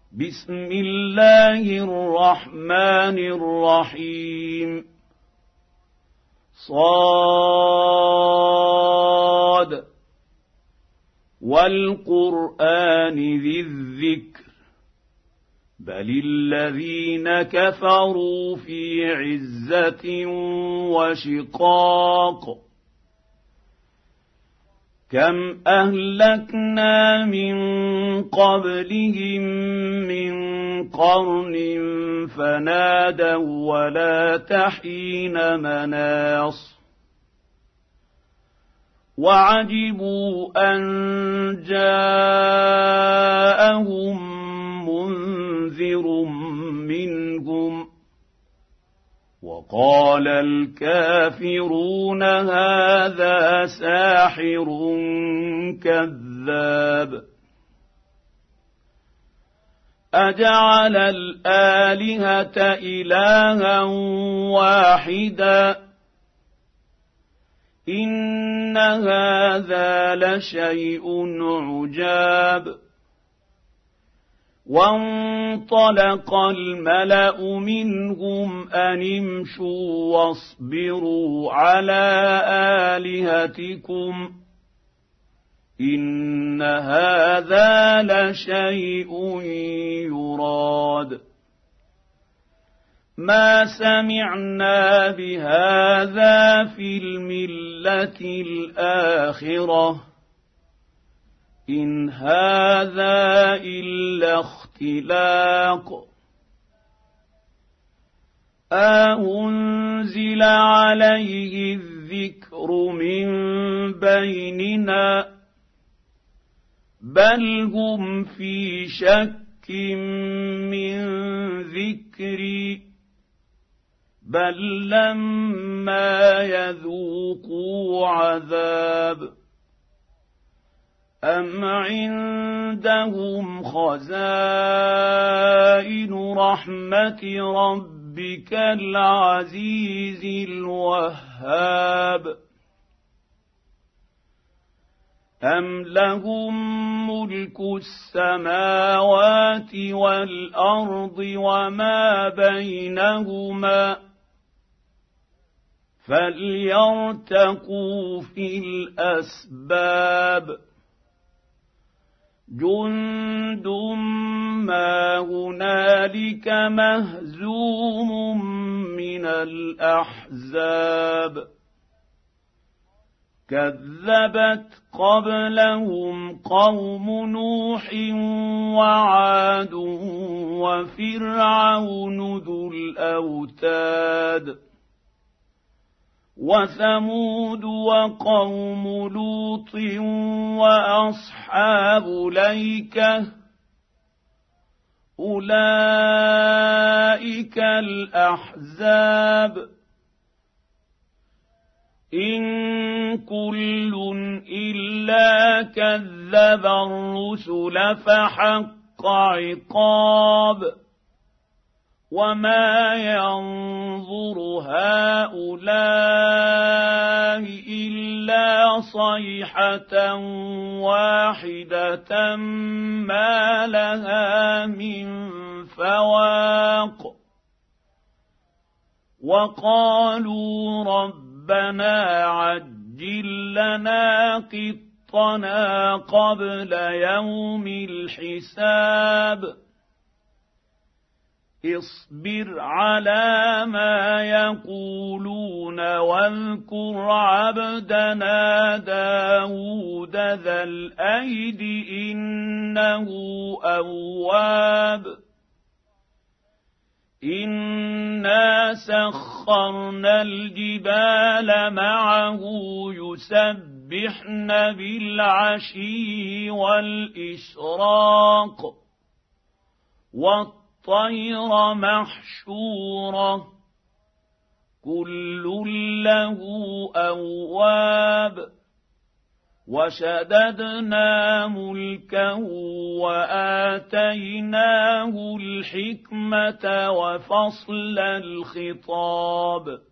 بسم الله الرحمن الرحيم صاد والقرآن ذي الذكر بل الذين كفروا في عزة وشقاق كم أهلكنا من قبلهم من قرن فنادوا ولا تحين مناص وعجبوا أن جاءهم منذر منهم وقال الكافرون هذا ساحر كذاب أجعل الآلهة إلها واحدا إن هذا لشيء عجاب وانطلق الملأ منهم أن امشوا واصبروا على آلهتكم إن هذا لشيء يراد ما سمعنا بهذا في الملة الآخرة إن هذا إلا اختلاق أأنزل عليه الذكر من بيننا بل هم في شك من ذكري بل لما يذوقوا عذاب أم عندهم خزائن رحمة ربك العزيز الوهاب أم لهم ملك السماوات والأرض وما بينهما فليرتقوا في الأسباب جند ما هنالك مهزوم من الأحزاب كذبت قبلهم قوم نوح وعاد وفرعون ذو الأوتاد وثمود وقوم لوط وأصحاب الأيكة أولئك الأحزاب إن كل إلا كذب الرسل فحق عقاب وما ينظر هؤلاء إلا صيحة واحدة ما لها من فواق وقالوا ربنا عجل لنا قطنا قبل يوم الحساب اصبر على ما يقولون واذكر عبدنا داود ذا الأيد إنه أواب إنا سخرنا الجبال معه يسبحن بالعشي والإشراق والطير محشورة كل له أواب وشددنا ملكه وآتيناه الحكمة وفصل الخطاب